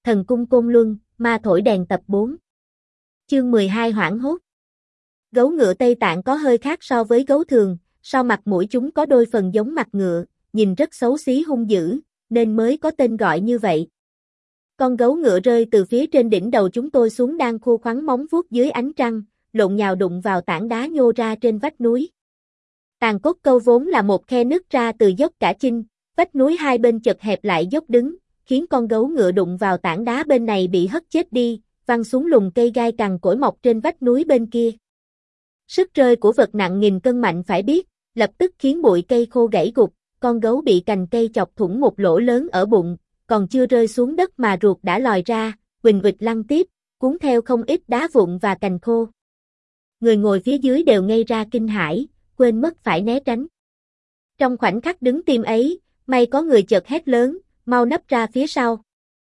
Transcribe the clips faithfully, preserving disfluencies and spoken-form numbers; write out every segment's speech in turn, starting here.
Thần cung Côn Luân, ma thổi đèn tập bốn. Chương mười hai hoảng hốt. Gấu ngựa Tây Tạng có hơi khác so với gấu thường, sau mặt mũi chúng có đôi phần giống mặt ngựa, nhìn rất xấu xí hung dữ, nên mới có tên gọi như vậy. Con gấu ngựa rơi từ phía trên đỉnh đầu chúng tôi xuống đang khô khoắn móng vuốt dưới ánh trăng, lộn nhào đụng vào tảng đá nhô ra trên vách núi. Tàn cốt câu vốn là một khe nứt ra từ dốc cả chinh, vách núi hai bên chật hẹp lại dốc đứng, khiến con gấu ngựa đụng vào tảng đá bên này bị hất chết đi, văng xuống lùm cây gai cằn cỗi mọc trên vách núi bên kia. Sức rơi của vật nặng nghìn cân mạnh phải biết, lập tức khiến bụi cây khô gãy gục, con gấu bị cành cây chọc thủng một lỗ lớn ở bụng, còn chưa rơi xuống đất mà ruột đã lòi ra, huỳnh huỳnh lăn tiếp, cuốn theo không ít đá vụn và cành khô. Người ngồi phía dưới đều ngây ra kinh hãi, quên mất phải né tránh. Trong khoảnh khắc đứng tim ấy, may có người chợt hét lớn, mau nấp ra phía sau.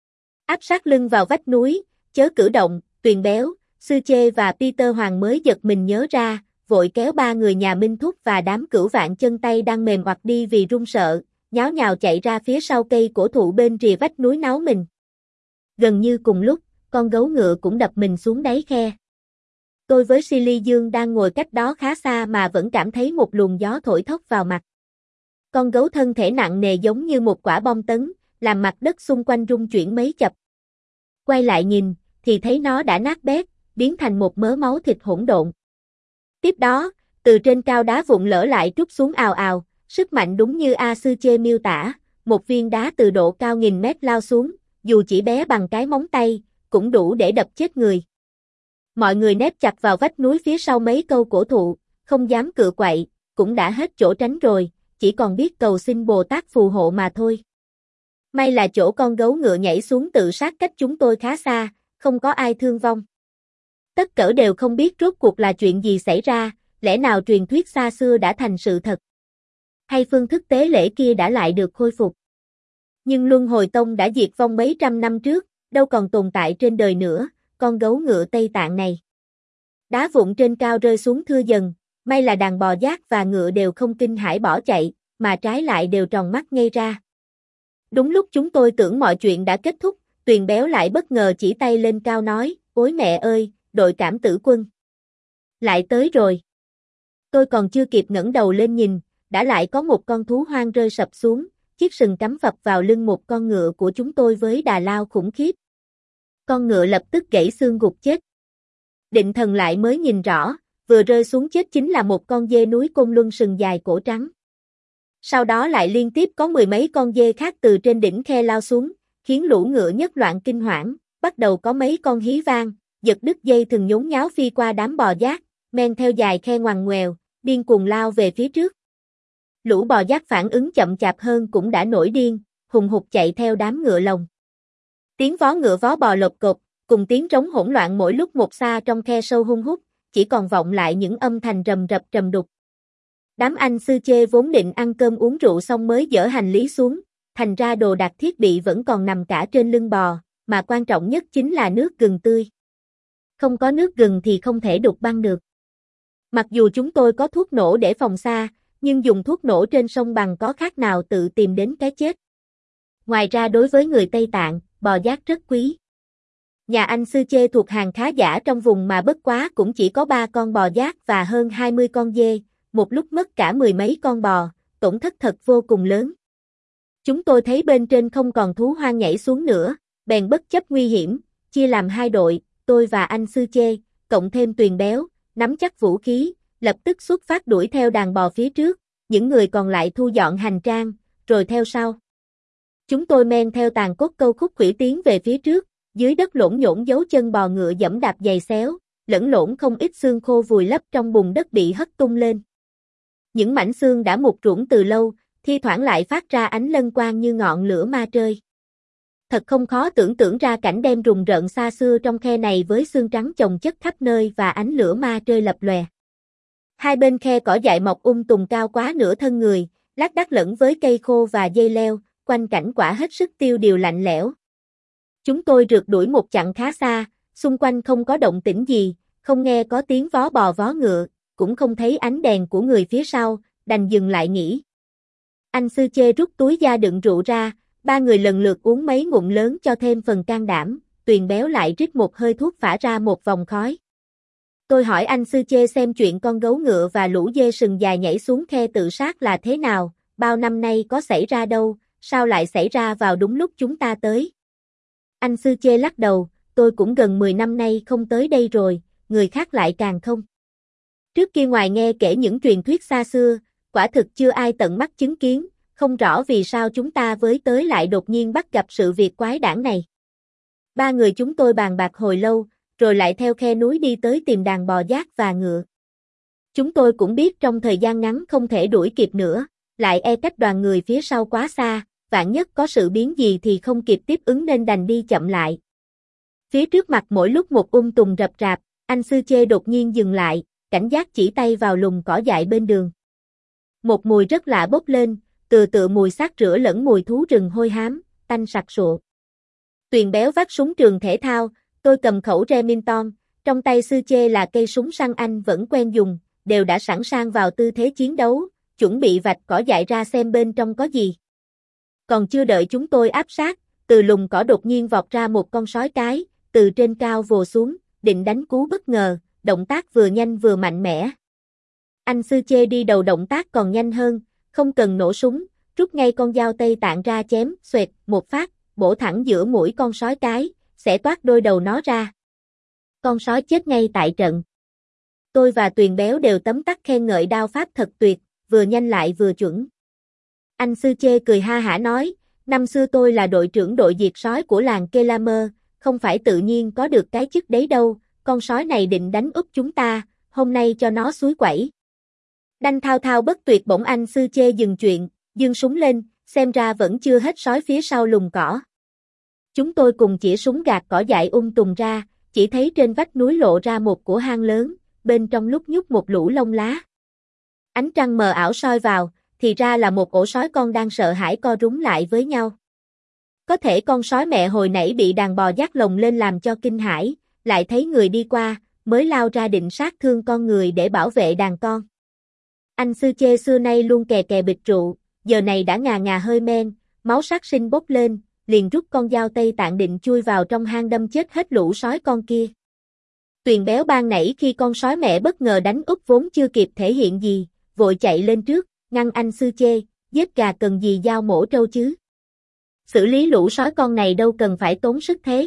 Áp sát lưng vào vách núi, chớ cử động, Tuyền Béo, Sư Chê và Peter Hoàng mới giật mình nhớ ra, vội kéo ba người nhà Minh Thúc và đám cửu vạn chân tay đang mềm oặt đi vì run sợ, nháo nhào chạy ra phía sau cây cổ thụ bên rìa vách núi náu mình. Gần như cùng lúc, con gấu ngựa cũng đập mình xuống đáy khe. Tôi với Silly Dương đang ngồi cách đó khá xa mà vẫn cảm thấy một luồng gió thổi thốc vào mặt. Con gấu thân thể nặng nề giống như một quả bom tấn, làm mặt đất xung quanh rung chuyển mấy chập. Quay lại nhìn, thì thấy nó đã nát bét, biến thành một mớ máu thịt hỗn độn. Tiếp đó, từ trên cao đá vụn lở lại trút xuống ào ào, sức mạnh đúng như A Sư Chê miêu tả, một viên đá từ độ cao nghìn mét lao xuống, dù chỉ bé bằng cái móng tay, cũng đủ để đập chết người. Mọi người nép chặt vào vách núi phía sau mấy câu cổ thụ, không dám cựa quậy, cũng đã hết chỗ tránh rồi, chỉ còn biết cầu xin Bồ Tát phù hộ mà thôi. May là chỗ con gấu ngựa nhảy xuống tự sát cách chúng tôi khá xa, không có ai thương vong. Tất cả đều không biết rốt cuộc là chuyện gì xảy ra, lẽ nào truyền thuyết xa xưa đã thành sự thật? Hay phương thức tế lễ kia đã lại được khôi phục? Nhưng Luân Hồi Tông đã diệt vong mấy trăm năm trước, đâu còn tồn tại trên đời nữa, con gấu ngựa Tây Tạng này. Đá vụn trên cao rơi xuống thưa dần, may là đàn bò giác và ngựa đều không kinh hãi bỏ chạy, mà trái lại đều tròn mắt ngây ra. Đúng lúc chúng tôi tưởng mọi chuyện đã kết thúc, Tuyền Béo lại bất ngờ chỉ tay lên cao nói, ôi mẹ ơi, đội cảm tử quân. Lại tới rồi. Tôi còn chưa kịp ngẩng đầu lên nhìn, đã lại có một con thú hoang rơi sập xuống, chiếc sừng cắm phập vào lưng một con ngựa của chúng tôi với đà lao khủng khiếp. Con ngựa lập tức gãy xương gục chết. Định thần lại mới nhìn rõ, vừa rơi xuống chết chính là một con dê núi Côn Luân sừng dài cổ trắng. Sau đó lại liên tiếp có mười mấy con dê khác từ trên đỉnh khe lao xuống, khiến lũ ngựa nhất loạn kinh hoảng, bắt đầu có mấy con hí vang, giật đứt dây thừng nhốn nháo phi qua đám bò giác, men theo dài khe ngoằn ngoèo, điên cuồng lao về phía trước. Lũ bò giác phản ứng chậm chạp hơn cũng đã nổi điên, hùng hục chạy theo đám ngựa lồng. Tiếng vó ngựa vó bò lột cột, cùng tiếng trống hỗn loạn mỗi lúc một xa trong khe sâu hun hút, chỉ còn vọng lại những âm thanh rầm rập trầm đục. Đám anh Sư Chê vốn định ăn cơm uống rượu xong mới dỡ hành lý xuống, thành ra đồ đạc thiết bị vẫn còn nằm cả trên lưng bò, mà quan trọng nhất chính là nước gừng tươi. Không có nước gừng thì không thể đục băng được. Mặc dù chúng tôi có thuốc nổ để phòng xa, nhưng dùng thuốc nổ trên sông bằng có khác nào tự tìm đến cái chết. Ngoài ra đối với người Tây Tạng, bò giác rất quý. Nhà anh Sư Chê thuộc hàng khá giả trong vùng mà bất quá cũng chỉ có ba con bò giác và hơn hai mươi con dê, một lúc mất cả mười mấy con bò, tổn thất thật vô cùng lớn. Chúng tôi thấy bên trên không còn thú hoang nhảy xuống nữa, bèn bất chấp nguy hiểm, chia làm hai đội, tôi và anh Sư Chê, cộng thêm Tuyền Béo, nắm chắc vũ khí, lập tức xuất phát đuổi theo đàn bò phía trước, những người còn lại thu dọn hành trang, rồi theo sau. Chúng tôi men theo tàn cốt câu khúc khuỷu tiến về phía trước, dưới đất lổn nhổn dấu chân bò ngựa dẫm đạp giày xéo, lẫn lộn không ít xương khô vùi lấp trong bùn đất bị hất tung lên. Những mảnh xương đã mục ruỗng từ lâu, thi thoảng lại phát ra ánh lân quang như ngọn lửa ma trơi. Thật không khó tưởng tượng ra cảnh đêm rùng rợn xa xưa trong khe này với xương trắng chồng chất khắp nơi và ánh lửa ma trơi lập lòe. Hai bên khe cỏ dại mọc um tùm cao quá nửa thân người, lác đác lẫn với cây khô và dây leo, quanh cảnh quả hết sức tiêu điều lạnh lẽo. Chúng tôi rượt đuổi một chặng khá xa, xung quanh không có động tĩnh gì, không nghe có tiếng vó bò vó ngựa, cũng không thấy ánh đèn của người phía sau, đành dừng lại nghỉ. Anh Sư Chê rút túi da đựng rượu ra, Ba người lần lượt uống mấy ngụm lớn cho thêm phần can đảm, Tuyền Béo lại rít một hơi thuốc phả ra một vòng khói. Tôi hỏi anh Sư Chê xem chuyện con gấu ngựa và lũ dê sừng dài nhảy xuống khe tự sát là thế nào, bao năm nay có xảy ra đâu, sao lại xảy ra vào đúng lúc chúng ta tới. Anh Sư Chê lắc đầu, tôi cũng gần mười năm nay không tới đây rồi, người khác lại càng không. Trước kia ngoài nghe kể những truyền thuyết xa xưa, quả thực chưa ai tận mắt chứng kiến, không rõ vì sao chúng ta với tới lại đột nhiên bắt gặp sự việc quái đản này. Ba người chúng tôi bàn bạc hồi lâu, rồi lại theo khe núi đi tới tìm đàn bò giác và ngựa. Chúng tôi cũng biết trong thời gian ngắn không thể đuổi kịp nữa, lại e cách đoàn người phía sau quá xa, vạn nhất có sự biến gì thì không kịp tiếp ứng nên đành đi chậm lại. Phía trước mặt mỗi lúc một um tùm rập rạp, anh Sư Chê đột nhiên dừng lại, cảnh giác chỉ tay vào lùm cỏ dại bên đường. Một mùi rất lạ bốc lên, từ tự mùi xác rửa lẫn mùi thú rừng hôi hám, tanh sặc sụa. Tuyền Béo vác súng trường thể thao, tôi cầm khẩu Remington, trong tay Sư Chê là cây súng săn anh vẫn quen dùng, đều đã sẵn sàng vào tư thế chiến đấu, chuẩn bị vạch cỏ dại ra xem bên trong có gì. Còn chưa đợi chúng tôi áp sát, từ lùm cỏ đột nhiên vọt ra một con sói cái, từ trên cao vồ xuống, định đánh cú bất ngờ, động tác vừa nhanh vừa mạnh mẽ. Anh Sư Chê đi đầu động tác còn nhanh hơn, không cần nổ súng, rút ngay con dao Tây Tạng ra chém, xoẹt, một phát, bổ thẳng giữa mũi con sói cái, sẽ toát đôi đầu nó ra. Con sói chết ngay tại trận. Tôi và Tuyền Béo đều tấm tắc khen ngợi đao pháp thật tuyệt, vừa nhanh lại vừa chuẩn. Anh Sư Chê cười ha hả nói, năm xưa tôi là đội trưởng đội diệt sói của làng Kelamer, không phải tự nhiên có được cái chức đấy đâu, con sói này định đánh úp chúng ta, hôm nay cho nó suối quẩy. Đanh thao thao bất tuyệt bỗng anh Sư Chê dừng chuyện, giương súng lên, xem ra vẫn chưa hết sói phía sau lùm cỏ. Chúng tôi cùng chỉ súng gạt cỏ dại um tùm ra, chỉ thấy trên vách núi lộ ra một cổ hang lớn, bên trong lúc nhúc một lũ lông lá. Ánh trăng mờ ảo soi vào, thì ra là một ổ sói con đang sợ hãi co rúm lại với nhau. Có thể con sói mẹ hồi nãy bị đàn bò dắt lồng lên làm cho kinh hãi, lại thấy người đi qua, mới lao ra định sát thương con người để bảo vệ đàn con. Anh Sư Chê xưa nay luôn kè kè bịch rượu, giờ này đã ngà ngà hơi men, máu sát sinh bốc lên, liền rút con dao Tây Tạng định chui vào trong hang đâm chết hết lũ sói con kia. Tuyền Béo ban nãy khi con sói mẹ bất ngờ đánh úp vốn chưa kịp thể hiện gì, vội chạy lên trước, ngăn anh Sư Chê, giết gà cần gì dao mổ trâu chứ. Xử lý lũ sói con này đâu cần phải tốn sức thế.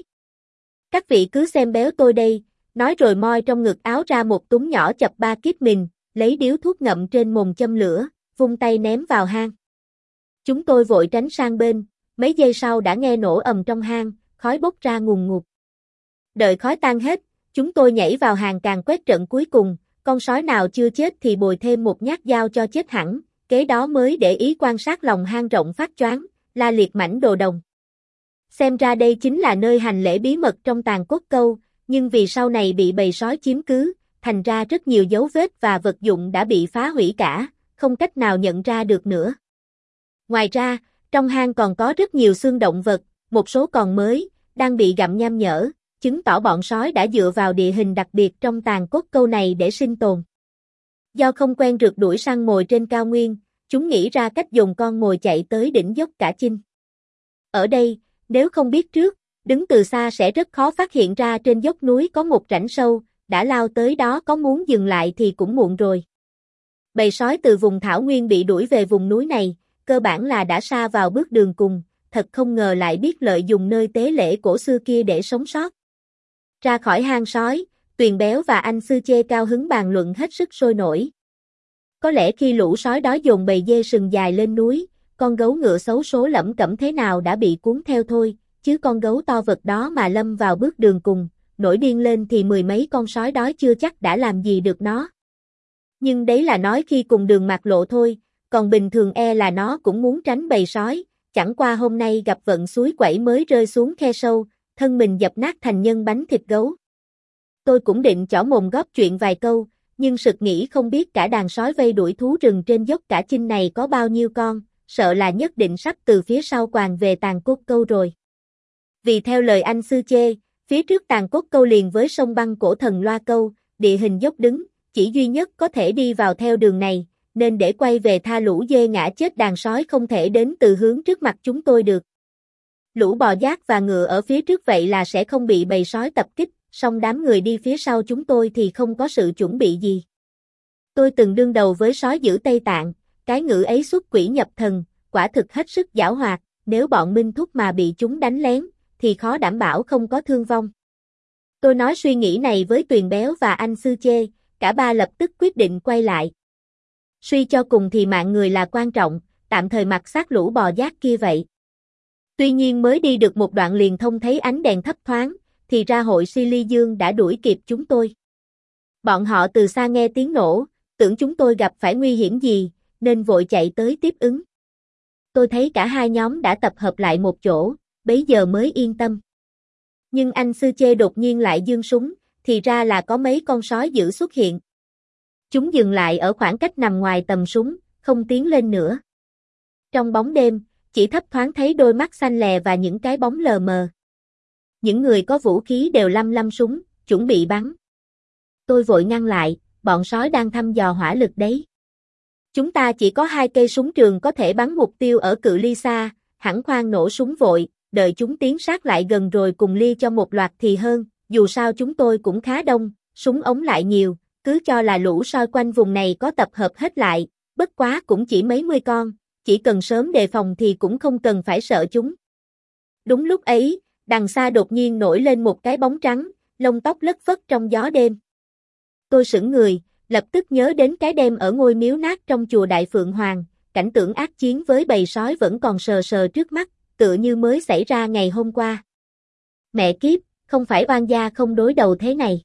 Các vị cứ xem Béo tôi đây, nói rồi moi trong ngực áo ra một túm nhỏ chập ba kíp mình, lấy điếu thuốc ngậm trên mồm châm lửa, vung tay ném vào hang. Chúng tôi vội tránh sang bên, mấy giây sau đã nghe nổ ầm trong hang, khói bốc ra ngùn ngụt. Đợi khói tan hết, chúng tôi nhảy vào hàng càng quét trận cuối cùng, con sói nào chưa chết thì bồi thêm một nhát dao cho chết hẳn, kế đó mới để ý quan sát lòng hang rộng phát choáng, la liệt mảnh đồ đồng. Xem ra đây chính là nơi hành lễ bí mật trong Tàn Cốt Câu, nhưng vì sau này bị bầy sói chiếm cứ, thành ra rất nhiều dấu vết và vật dụng đã bị phá hủy cả, không cách nào nhận ra được nữa. Ngoài ra, trong hang còn có rất nhiều xương động vật, một số còn mới, đang bị gặm nham nhở, chứng tỏ bọn sói đã dựa vào địa hình đặc biệt trong Tàn Cốt Câu này để sinh tồn. Do không quen rượt đuổi săn mồi trên cao nguyên, chúng nghĩ ra cách dùng con mồi chạy tới đỉnh dốc Cả Chinh. Ở đây, nếu không biết trước, đứng từ xa sẽ rất khó phát hiện ra trên dốc núi có một rãnh sâu, đã lao tới đó có muốn dừng lại thì cũng muộn rồi. Bầy sói từ vùng thảo nguyên bị đuổi về vùng núi này, cơ bản là đã sa vào bước đường cùng, thật không ngờ lại biết lợi dụng nơi tế lễ cổ xưa kia để sống sót. Ra khỏi hang sói, Tuyền Béo và anh Sư Chê cao hứng bàn luận hết sức sôi nổi. Có lẽ khi lũ sói đó dồn bầy dê sừng dài lên núi, con gấu ngựa xấu số lẫm cẩm thế nào đã bị cuốn theo thôi, chứ con gấu to vật đó mà lâm vào bước đường cùng, nổi điên lên thì mười mấy con sói đói chưa chắc đã làm gì được nó. Nhưng đấy là nói khi cùng đường mạc lộ thôi, còn bình thường e là nó cũng muốn tránh bầy sói, chẳng qua hôm nay gặp vận suối quẩy mới rơi xuống khe sâu, thân mình dập nát thành nhân bánh thịt gấu. Tôi cũng định chỏ mồm góp chuyện vài câu, nhưng sực nghĩ không biết cả đàn sói vây đuổi thú rừng trên dốc Cả Chinh này có bao nhiêu con, sợ là nhất định sắp từ phía sau quàng về Tàn Cốt Câu rồi. Vì theo lời anh Sư Chê, phía trước Tàn Cốt Câu liền với sông băng Cổ Thần Loa Câu, địa hình dốc đứng, chỉ duy nhất có thể đi vào theo đường này, nên để quay về tha lũ dê ngã chết đàn sói không thể đến từ hướng trước mặt chúng tôi được. Lũ bò giác và ngựa ở phía trước vậy là sẽ không bị bầy sói tập kích, song đám người đi phía sau chúng tôi thì không có sự chuẩn bị gì. Tôi từng đương đầu với sói dữ Tây Tạng, cái ngựa ấy xuất quỷ nhập thần, quả thực hết sức giảo hoạt, nếu bọn Minh Thúc mà bị chúng đánh lén, thì khó đảm bảo không có thương vong. Tôi nói suy nghĩ này với Tuyền Béo và anh Sư Chê, cả ba lập tức quyết định quay lại. Suy cho cùng thì mạng người là quan trọng, tạm thời mặc xác lũ bò giác kia vậy. Tuy nhiên mới đi được một đoạn liền thông thấy ánh đèn thấp thoáng, thì ra hội Si Ly Dương đã đuổi kịp chúng tôi. Bọn họ từ xa nghe tiếng nổ, tưởng chúng tôi gặp phải nguy hiểm gì, nên vội chạy tới tiếp ứng. Tôi thấy cả hai nhóm đã tập hợp lại một chỗ, bấy giờ mới yên tâm. Nhưng anh Sư Chê đột nhiên lại giương súng, thì ra là có mấy con sói dữ xuất hiện. Chúng dừng lại ở khoảng cách nằm ngoài tầm súng, không tiến lên nữa. Trong bóng đêm, chỉ thấp thoáng thấy đôi mắt xanh lè và những cái bóng lờ mờ. Những người có vũ khí đều lăm lăm súng, chuẩn bị bắn. Tôi vội ngăn lại, bọn sói đang thăm dò hỏa lực đấy. Chúng ta chỉ có hai cây súng trường có thể bắn mục tiêu ở cự ly xa, hẳn khoan nổ súng vội, đợi chúng tiến sát lại gần rồi cùng ly cho một loạt thì hơn, dù sao chúng tôi cũng khá đông, súng ống lại nhiều, cứ cho là lũ sói quanh vùng này có tập hợp hết lại, bất quá cũng chỉ mấy mươi con, chỉ cần sớm đề phòng thì cũng không cần phải sợ chúng. Đúng lúc ấy, đằng xa đột nhiên nổi lên một cái bóng trắng, lông tóc lất phất trong gió đêm. Tôi sững người, lập tức nhớ đến cái đêm ở ngôi miếu nát trong chùa Đại Phượng Hoàng, cảnh tượng ác chiến với bầy sói vẫn còn sờ sờ trước mắt, tựa như mới xảy ra ngày hôm qua. Mẹ kiếp, không phải oan gia không đối đầu thế này.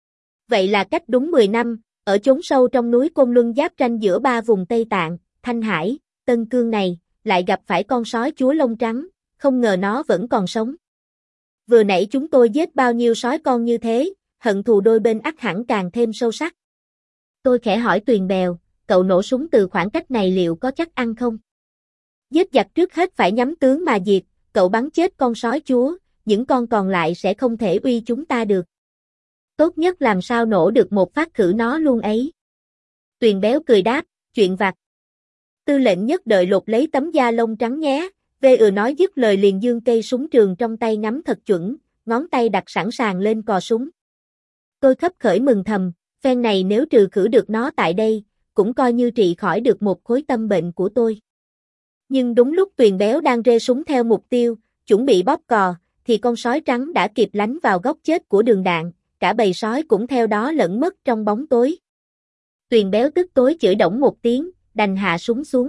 Vậy là cách đúng mười năm, ở chốn sâu trong núi Côn Luân giáp ranh giữa ba vùng Tây Tạng, Thanh Hải, Tân Cương này, lại gặp phải con sói chúa lông trắng, không ngờ nó vẫn còn sống. Vừa nãy chúng tôi giết bao nhiêu sói con như thế, hận thù đôi bên ắt hẳn càng thêm sâu sắc. Tôi khẽ hỏi Tuyền Bèo, cậu nổ súng từ khoảng cách này liệu có chắc ăn không? Giết giặc trước hết phải nhắm tướng mà diệt, cậu bắn chết con sói chúa, những con còn lại sẽ không thể uy chúng ta được. Tốt nhất làm sao nổ được một phát khử nó luôn ấy. Tuyền Béo cười đáp, chuyện vặt. Tư lệnh nhất đợi lột lấy tấm da lông trắng nhé, Vê ừ nói dứt lời liền giương cây súng trường trong tay ngắm thật chuẩn, ngón tay đặt sẵn sàng lên cò súng. Tôi khấp khởi mừng thầm, phen này nếu trừ khử được nó tại đây, cũng coi như trị khỏi được một khối tâm bệnh của tôi. Nhưng đúng lúc Tuyền Béo đang rê súng theo mục tiêu, chuẩn bị bóp cò, thì con sói trắng đã kịp lánh vào góc chết của đường đạn, cả bầy sói cũng theo đó lẫn mất trong bóng tối. Tuyền Béo tức tối chửi đổng một tiếng, đành hạ súng xuống.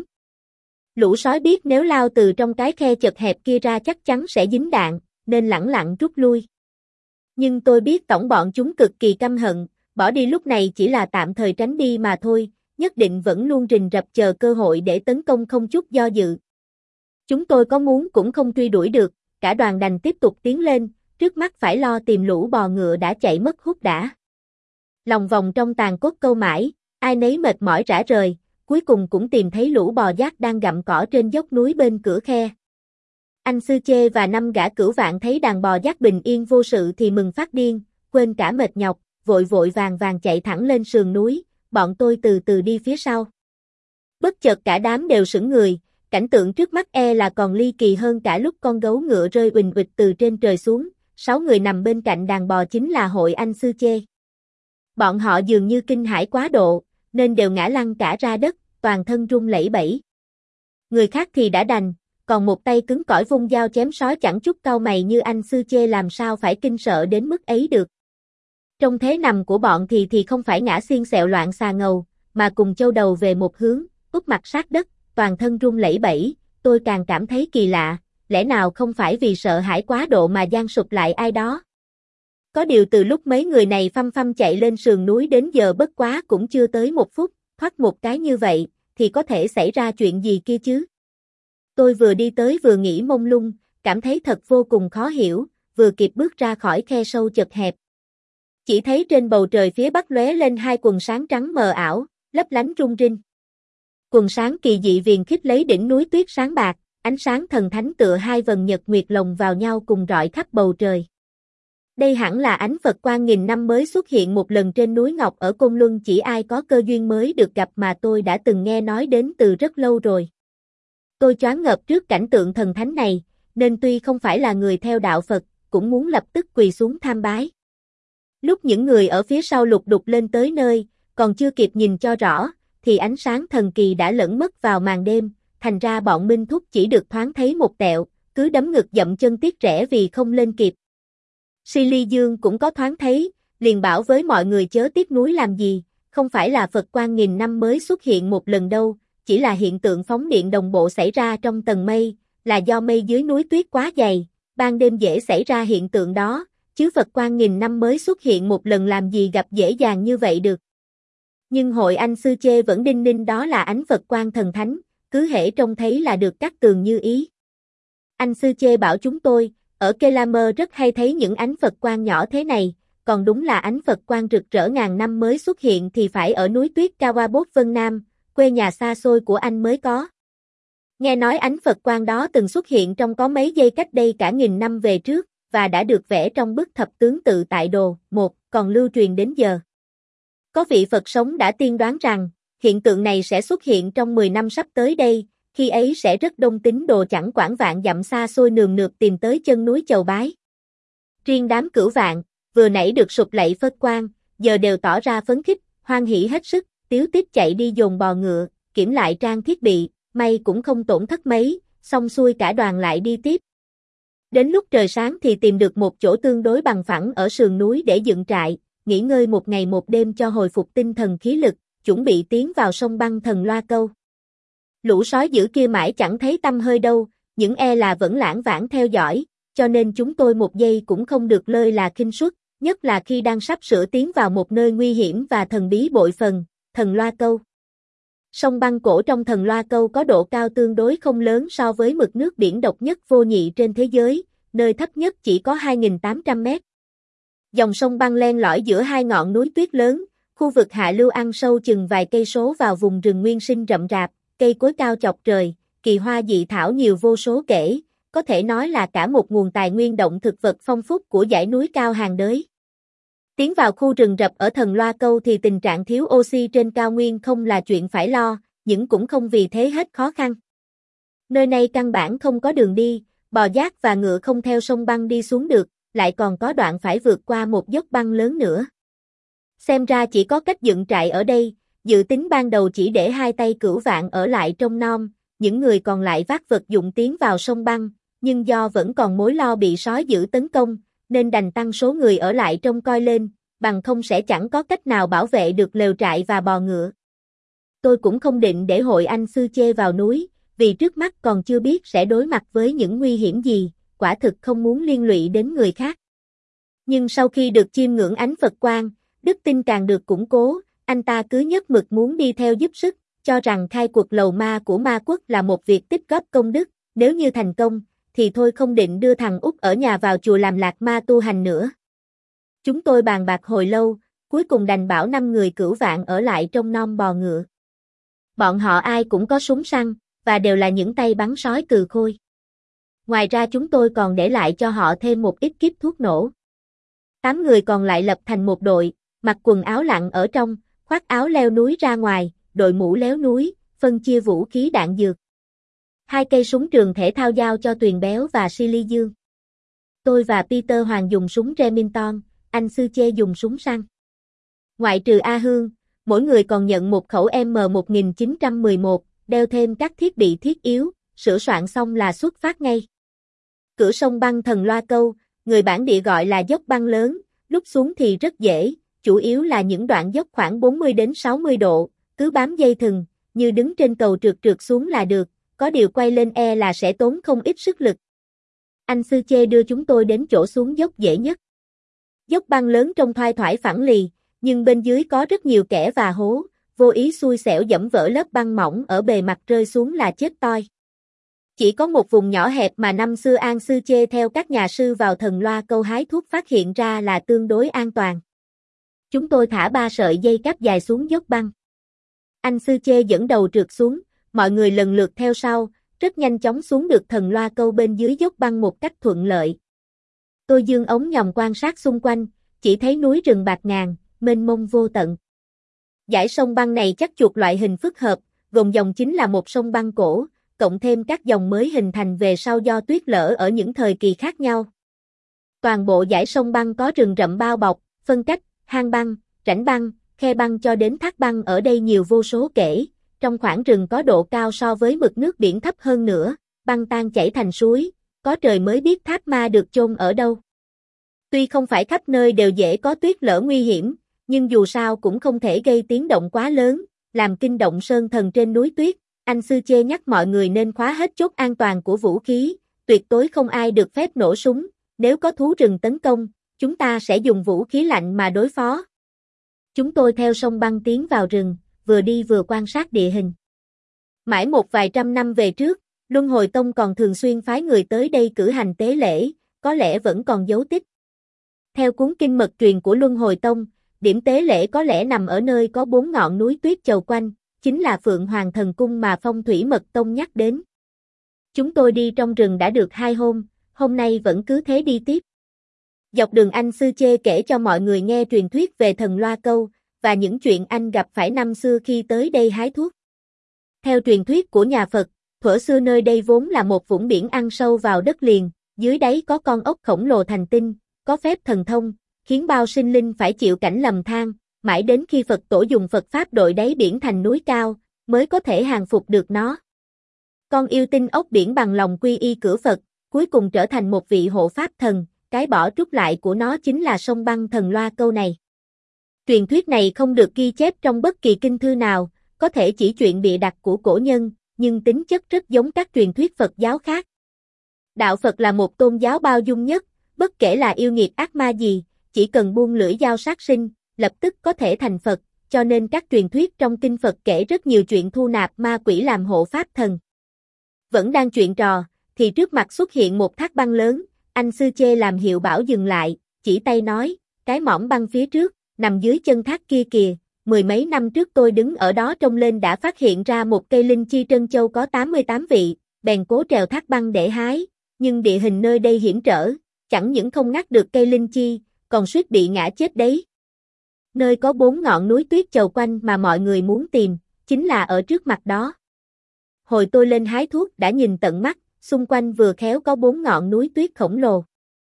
Lũ sói biết nếu lao từ trong cái khe chật hẹp kia ra chắc chắn sẽ dính đạn, nên lẳng lặng rút lui. Nhưng tôi biết tổng bọn chúng cực kỳ căm hận, bỏ đi lúc này chỉ là tạm thời tránh đi mà thôi, nhất định vẫn luôn rình rập chờ cơ hội để tấn công không chút do dự. Chúng tôi có muốn cũng không truy đuổi được, cả đoàn đành tiếp tục tiến lên, trước mắt phải lo tìm lũ bò ngựa đã chạy mất hút đã. Lòng vòng trong tàn cốt câu mãi, ai nấy mệt mỏi rã rời, cuối cùng cũng tìm thấy lũ bò giác đang gặm cỏ trên dốc núi bên cửa khe. Anh Sư Chê và năm gã cửu vạn thấy đàn bò giác bình yên vô sự thì mừng phát điên, quên cả mệt nhọc, vội vội vàng vàng chạy thẳng lên sườn núi, bọn tôi từ từ đi phía sau. Bất chợt cả đám đều sững người, cảnh tượng trước mắt e là còn ly kỳ hơn cả lúc con gấu ngựa rơi uỳnh uịch từ trên trời xuống, sáu người nằm bên cạnh đàn bò chính là hội anh Sư Chê. Bọn họ dường như kinh hãi quá độ, nên đều ngã lăn cả ra đất, toàn thân run lẩy bẩy. Người khác thì đã đành, còn một tay cứng cỏi vung dao chém sói chẳng chút cau mày như anh Sư Chê làm sao phải kinh sợ đến mức ấy được. Trong thế nằm của bọn thì thì không phải ngã xiên xẹo loạn xà ngầu, mà cùng châu đầu về một hướng, úp mặt sát đất, toàn thân run lẩy bẩy, tôi càng cảm thấy kỳ lạ, lẽ nào không phải vì sợ hãi quá độ mà giang sụp lại ai đó. Có điều từ lúc mấy người này phăm phăm chạy lên sườn núi đến giờ bất quá cũng chưa tới một phút, thoát một cái như vậy, thì có thể xảy ra chuyện gì kia chứ. Tôi vừa đi tới vừa nghĩ mông lung, cảm thấy thật vô cùng khó hiểu, vừa kịp bước ra khỏi khe sâu chật hẹp. Chỉ thấy trên bầu trời phía bắc lóe lên hai quần sáng trắng mờ ảo, lấp lánh rung rinh. Quần sáng kỳ dị viền khích lấy đỉnh núi tuyết sáng bạc, ánh sáng thần thánh tựa hai vầng nhật nguyệt lồng vào nhau cùng rọi khắp bầu trời. Đây hẳn là ánh Phật quang nghìn năm mới xuất hiện một lần trên núi Ngọc ở Côn Luân, chỉ ai có cơ duyên mới được gặp mà tôi đã từng nghe nói đến từ rất lâu rồi. Tôi choáng ngợp trước cảnh tượng thần thánh này, nên tuy không phải là người theo đạo Phật, cũng muốn lập tức quỳ xuống tham bái. Lúc những người ở phía sau lục đục lên tới nơi, còn chưa kịp nhìn cho rõ, thì ánh sáng thần kỳ đã lẫn mất vào màn đêm, thành ra bọn Minh Thúc chỉ được thoáng thấy một tẹo, cứ đấm ngực dậm chân tiếc rẻ vì không lên kịp. Silly Dương cũng có thoáng thấy, liền bảo với mọi người chớ tiếc nuối làm gì, không phải là Phật quang nghìn năm mới xuất hiện một lần đâu, chỉ là hiện tượng phóng điện đồng bộ xảy ra trong tầng mây, là do mây dưới núi tuyết quá dày, ban đêm dễ xảy ra hiện tượng đó, chứ Phật quang nghìn năm mới xuất hiện một lần làm gì gặp dễ dàng như vậy được. Nhưng hội anh sư chê vẫn đinh ninh đó là ánh Phật quang thần thánh, cứ hễ trông thấy là được cắt tường như ý. Anh sư chê bảo chúng tôi, ở Kelamer rất hay thấy những ánh Phật quang nhỏ thế này, còn đúng là ánh Phật quang rực rỡ ngàn năm mới xuất hiện thì phải ở núi tuyết Kawabot Vân Nam, quê nhà xa xôi của anh mới có. Nghe nói ánh Phật quang đó từng xuất hiện trong có mấy giây cách đây cả nghìn năm về trước, và đã được vẽ trong bức thập tướng tự tại đồ, một, còn lưu truyền đến giờ. Có vị Phật sống đã tiên đoán rằng, hiện tượng này sẽ xuất hiện trong mười năm sắp tới đây, khi ấy sẽ rất đông tín đồ chẳng quản vạn dặm xa xôi nườm nượp tìm tới chân núi chầu bái. Riêng đám Cửu Vạn, vừa nãy được sụp lạy Phật quang, giờ đều tỏ ra phấn khích, hoan hỉ hết sức, tiếu tiếp chạy đi dồn bò ngựa, kiểm lại trang thiết bị, may cũng không tổn thất mấy, xong xuôi cả đoàn lại đi tiếp. Đến lúc trời sáng thì tìm được một chỗ tương đối bằng phẳng ở sườn núi để dựng trại, nghỉ ngơi một ngày một đêm cho hồi phục tinh thần khí lực, chuẩn bị tiến vào sông băng Thần Loa Câu. Lũ sói dữ kia mãi chẳng thấy tăm hơi đâu, những e là vẫn lãng vãng theo dõi, cho nên chúng tôi một giây cũng không được lơi là khinh suất, nhất là khi đang sắp sửa tiến vào một nơi nguy hiểm và thần bí bội phần, Thần Loa Câu. Sông băng cổ trong Thần Loa Câu có độ cao tương đối không lớn so với mực nước biển độc nhất vô nhị trên thế giới, nơi thấp nhất chỉ có hai nghìn tám trăm mét. Dòng sông băng len lỏi giữa hai ngọn núi tuyết lớn, khu vực hạ lưu ăn sâu chừng vài cây số vào vùng rừng nguyên sinh rậm rạp, cây cối cao chọc trời, kỳ hoa dị thảo nhiều vô số kể, có thể nói là cả một nguồn tài nguyên động thực vật phong phú của dãy núi cao hàng đới. Tiến vào khu rừng rậm ở Thần Loa Câu thì tình trạng thiếu oxy trên cao nguyên không là chuyện phải lo, nhưng cũng không vì thế hết khó khăn. Nơi này căn bản không có đường đi, bò giác và ngựa không theo sông băng đi xuống được, lại còn có đoạn phải vượt qua một dốc băng lớn nữa. Xem ra chỉ có cách dựng trại ở đây, dự tính ban đầu chỉ để hai tay Cửu Vạn ở lại trong non, những người còn lại vác vật dụng tiến vào sông băng, nhưng do vẫn còn mối lo bị sói dữ tấn công, nên đành tăng số người ở lại trông coi lên, bằng không sẽ chẳng có cách nào bảo vệ được lều trại và bò ngựa. Tôi cũng không định để hội anh sư chê vào núi, vì trước mắt còn chưa biết sẽ đối mặt với những nguy hiểm gì, quả thực không muốn liên lụy đến người khác. Nhưng sau khi được chiêm ngưỡng ánh Phật quang, đức tin càng được củng cố, anh ta cứ nhất mực muốn đi theo giúp sức, cho rằng khai cuộc lầu ma của ma quốc là một việc tích góp công đức, nếu như thành công, thì thôi không định đưa thằng Út ở nhà vào chùa làm lạc ma tu hành nữa. Chúng tôi bàn bạc hồi lâu, cuối cùng đành bảo năm người Cửu Vạn ở lại trong non bò ngựa. Bọn họ ai cũng có súng săn, và đều là những tay bắn sói cừ khôi. Ngoài ra chúng tôi còn để lại cho họ thêm một ít kíp thuốc nổ. Tám người còn lại lập thành một đội, mặc quần áo lặn ở trong, khoác áo leo núi ra ngoài, đội mũ léo núi, phân chia vũ khí đạn dược. Hai cây súng trường thể thao giao cho Tuyền Béo và Silly Dương. Tôi và Peter Hoàng dùng súng Remington, anh Sư Chê dùng súng săn. Ngoại trừ A Hương, mỗi người còn nhận một khẩu M một nghìn chín trăm mười một, đeo thêm các thiết bị thiết yếu, sửa soạn xong là xuất phát ngay. Cửa sông băng Thần Loa Câu, người bản địa gọi là dốc băng lớn, lúc xuống thì rất dễ, chủ yếu là những đoạn dốc khoảng bốn mươi đến sáu mươi độ, cứ bám dây thừng, như đứng trên cầu trượt trượt xuống là được, có điều quay lên e là sẽ tốn không ít sức lực. Anh Sư Chê đưa chúng tôi đến chỗ xuống dốc dễ nhất. Dốc băng lớn trông thoai thoải phẳng lì, nhưng bên dưới có rất nhiều kẽ và hố, vô ý xui xẻo dẫm vỡ lớp băng mỏng ở bề mặt rơi xuống là chết toi. Chỉ có một vùng nhỏ hẹp mà năm xưa An Sư Chê theo các nhà sư vào Thần Loa Câu hái thuốc phát hiện ra là tương đối an toàn. Chúng tôi thả ba sợi dây cáp dài xuống dốc băng. Anh Sư Chê dẫn đầu trượt xuống, mọi người lần lượt theo sau, rất nhanh chóng xuống được Thần Loa Câu bên dưới dốc băng một cách thuận lợi. Tôi dương ống nhòm quan sát xung quanh, chỉ thấy núi rừng bạt ngàn, mênh mông vô tận. Dải sông băng này chắc chuột loại hình phức hợp, gồm dòng chính là một sông băng cổ, cộng thêm các dòng mới hình thành về sau do tuyết lở ở những thời kỳ khác nhau. Toàn bộ dải sông băng có rừng rậm bao bọc, phân cách, hang băng, rãnh băng, khe băng cho đến thác băng ở đây nhiều vô số kể, trong khoảng rừng có độ cao so với mực nước biển thấp hơn nữa, băng tan chảy thành suối, có trời mới biết tháp ma được chôn ở đâu. Tuy không phải khắp nơi đều dễ có tuyết lở nguy hiểm, nhưng dù sao cũng không thể gây tiếng động quá lớn, làm kinh động sơn thần trên núi tuyết. Anh Sư Chê nhắc mọi người nên khóa hết chốt an toàn của vũ khí, tuyệt đối không ai được phép nổ súng, nếu có thú rừng tấn công, chúng ta sẽ dùng vũ khí lạnh mà đối phó. Chúng tôi theo sông băng tiến vào rừng, vừa đi vừa quan sát địa hình. Mãi một vài trăm năm về trước, Luân Hồi Tông còn thường xuyên phái người tới đây cử hành tế lễ, có lẽ vẫn còn dấu tích. Theo cuốn kinh mật truyền của Luân Hồi Tông, điểm tế lễ có lẽ nằm ở nơi có bốn ngọn núi tuyết chầu quanh, chính là Phượng Hoàng Thần Cung mà Phong Thủy Mật Tông nhắc đến. Chúng tôi đi trong rừng đã được hai hôm, hôm nay vẫn cứ thế đi tiếp. Dọc đường anh Sư Chê kể cho mọi người nghe truyền thuyết về thần Loa Câu, và những chuyện anh gặp phải năm xưa khi tới đây hái thuốc. Theo truyền thuyết của nhà Phật, thuở xưa nơi đây vốn là một vũng biển ăn sâu vào đất liền, dưới đáy có con ốc khổng lồ thành tinh, có phép thần thông, khiến bao sinh linh phải chịu cảnh lầm than, mãi đến khi Phật tổ dùng Phật Pháp đội đáy biển thành núi cao, mới có thể hàng phục được nó. Con yêu tinh ốc biển bằng lòng quy y cửa Phật, cuối cùng trở thành một vị hộ Pháp thần, cái bỏ trút lại của nó chính là sông băng thần Loa Câu này. Truyền thuyết này không được ghi chép trong bất kỳ kinh thư nào, có thể chỉ chuyện bịa đặt của cổ nhân, nhưng tính chất rất giống các truyền thuyết Phật giáo khác. Đạo Phật là một tôn giáo bao dung nhất, bất kể là yêu nghiệt ác ma gì, chỉ cần buông lưỡi dao sát sinh, lập tức có thể thành Phật, cho nên các truyền thuyết trong kinh Phật kể rất nhiều chuyện thu nạp ma quỷ làm hộ Pháp thần. Vẫn đang chuyện trò, thì trước mặt xuất hiện một thác băng lớn, anh Sư Chê làm hiệu bảo dừng lại, chỉ tay nói, cái mỏm băng phía trước, nằm dưới chân thác kia kìa, mười mấy năm trước tôi đứng ở đó trông lên đã phát hiện ra một cây linh chi trân châu có tám mươi tám vị, bèn cố trèo thác băng để hái, nhưng địa hình nơi đây hiểm trở, chẳng những không ngắt được cây linh chi, còn suýt bị ngã chết đấy. Nơi có bốn ngọn núi tuyết chầu quanh mà mọi người muốn tìm, chính là ở trước mặt đó. Hồi tôi lên hái thuốc đã nhìn tận mắt, xung quanh vừa khéo có bốn ngọn núi tuyết khổng lồ.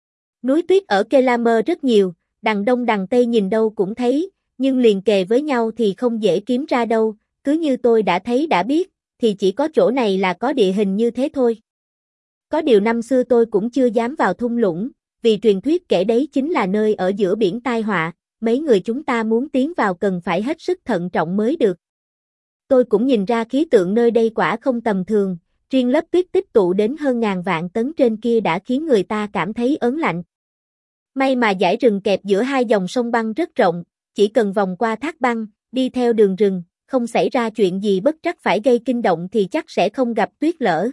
Núi tuyết ở Kelamer rất nhiều, đằng đông đằng tây nhìn đâu cũng thấy, nhưng liền kề với nhau thì không dễ kiếm ra đâu, cứ như tôi đã thấy đã biết, thì chỉ có chỗ này là có địa hình như thế thôi. Có điều năm xưa tôi cũng chưa dám vào thung lũng, vì truyền thuyết kể đấy chính là nơi ở giữa biển tai họa, mấy người chúng ta muốn tiến vào cần phải hết sức thận trọng mới được. Tôi cũng nhìn ra khí tượng nơi đây quả không tầm thường, riêng lớp tuyết tích tụ đến hơn ngàn vạn tấn trên kia đã khiến người ta cảm thấy ớn lạnh. May mà dải rừng kẹp giữa hai dòng sông băng rất rộng, chỉ cần vòng qua thác băng, đi theo đường rừng, không xảy ra chuyện gì bất trắc phải gây kinh động thì chắc sẽ không gặp tuyết lở.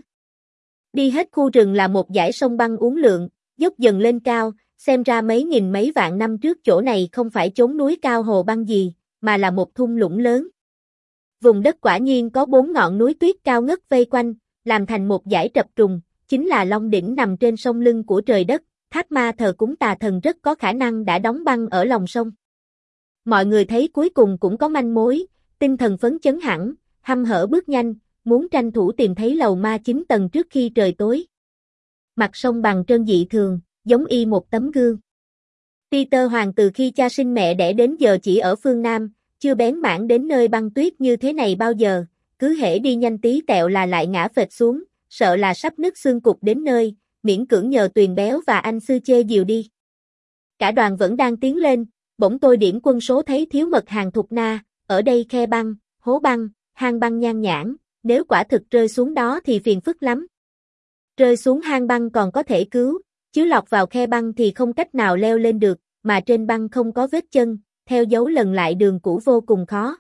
Đi hết khu rừng là một dải sông băng uốn lượn, dốc dần lên cao, xem ra mấy nghìn mấy vạn năm trước chỗ này không phải chốn núi cao hồ băng gì, mà là một thung lũng lớn. Vùng đất quả nhiên có bốn ngọn núi tuyết cao ngất vây quanh, làm thành một dải trập trùng, chính là Long Đỉnh nằm trên sông lưng của trời đất, tháp ma thờ cúng tà thần rất có khả năng đã đóng băng ở lòng sông. Mọi người thấy cuối cùng cũng có manh mối, tinh thần phấn chấn hẳn, hăm hở bước nhanh, muốn tranh thủ tìm thấy lầu ma chín tầng trước khi trời tối. Mặt sông bằng trơn dị thường, giống y một tấm gương. Peter Hoàng từ khi cha sinh mẹ đẻ đến giờ chỉ ở phương Nam, chưa bén mảng đến nơi băng tuyết như thế này bao giờ, cứ hễ đi nhanh tí tẹo là lại ngã phệt xuống, sợ là sắp nứt xương cụt đến nơi, miễn cưỡng nhờ Tuyền Béo và anh Sư Chê dìu đi. Cả đoàn vẫn đang tiến lên, bỗng tôi điểm quân số thấy thiếu mật hàng Thục Na, ở đây khe băng, hố băng, hang băng nhan nhản, nếu quả thực rơi xuống đó thì phiền phức lắm. Rơi xuống hang băng còn có thể cứu, chứ lọt vào khe băng thì không cách nào leo lên được, mà trên băng không có vết chân, theo dấu lần lại đường cũ vô cùng khó.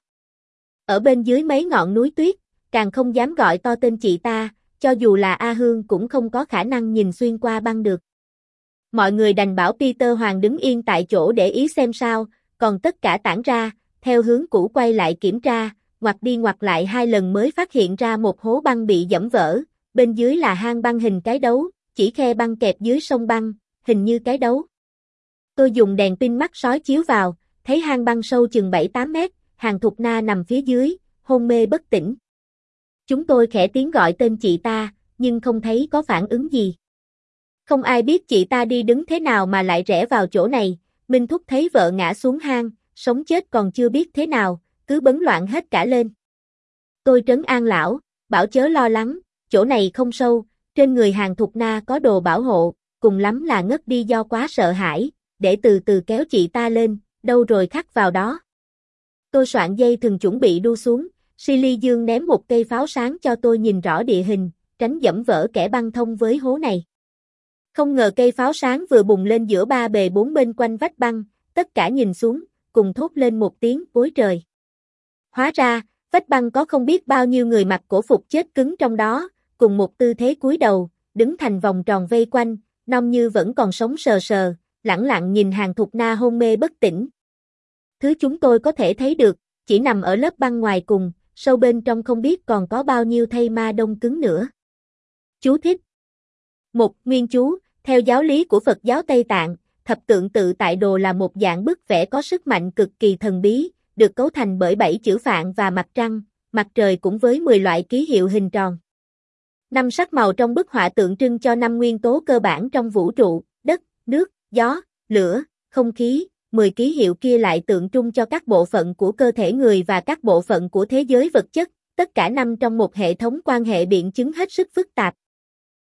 Ở bên dưới mấy ngọn núi tuyết, càng không dám gọi to tên chị ta, cho dù là A Hương cũng không có khả năng nhìn xuyên qua băng được. Mọi người đành bảo Peter Hoàng đứng yên tại chỗ để ý xem sao, còn tất cả tản ra, theo hướng cũ quay lại kiểm tra, ngoặt đi ngoặt lại hai lần mới phát hiện ra một hố băng bị giẫm vỡ, bên dưới là hang băng hình cái đấu, chỉ khe băng kẹp dưới sông băng, hình như cái đấu. Tôi dùng đèn pin mắt sói chiếu vào, thấy hang băng sâu chừng bảy tám mét, hàng Thục Na nằm phía dưới, hôn mê bất tỉnh. Chúng tôi khẽ tiếng gọi tên chị ta, nhưng không thấy có phản ứng gì. Không ai biết chị ta đi đứng thế nào mà lại rẽ vào chỗ này, Minh Thúc thấy vợ ngã xuống hang, sống chết còn chưa biết thế nào, cứ bấn loạn hết cả lên. Tôi trấn an lão, bảo chớ lo lắng, chỗ này không sâu, trên người Hàn Thục Na có đồ bảo hộ, cùng lắm là ngất đi do quá sợ hãi, để từ từ kéo chị ta lên, đâu rồi khắc vào đó. Tôi soạn dây thừng chuẩn bị đu xuống, Silly Dương ném một cây pháo sáng cho tôi nhìn rõ địa hình, tránh dẫm vỡ kẻ băng thông với hố này. Không ngờ cây pháo sáng vừa bùng lên giữa ba bề bốn bên quanh vách băng, tất cả nhìn xuống, cùng thốt lên một tiếng ối trời. Hóa ra, vách băng có không biết bao nhiêu người mặc cổ phục chết cứng trong đó, cùng một tư thế cúi đầu, đứng thành vòng tròn vây quanh, Nông Như vẫn còn sống sờ sờ, lẳng lặng nhìn Hàn Thục Na hôn mê bất tỉnh. Thứ chúng tôi có thể thấy được, chỉ nằm ở lớp băng ngoài cùng, sâu bên trong không biết còn có bao nhiêu thây ma đông cứng nữa. Chú thích. Một. Nguyên chú, theo giáo lý của Phật giáo Tây Tạng, thập tượng tự tại đồ là một dạng bức vẽ có sức mạnh cực kỳ thần bí, được cấu thành bởi bảy chữ Phạn và mặt trăng, mặt trời cũng với mười loại ký hiệu hình tròn. Năm sắc màu trong bức họa tượng trưng cho năm nguyên tố cơ bản trong vũ trụ, đất, nước, gió, lửa, không khí, mười ký hiệu kia lại tượng trưng cho các bộ phận của cơ thể người và các bộ phận của thế giới vật chất, tất cả năm trong một hệ thống quan hệ biện chứng hết sức phức tạp.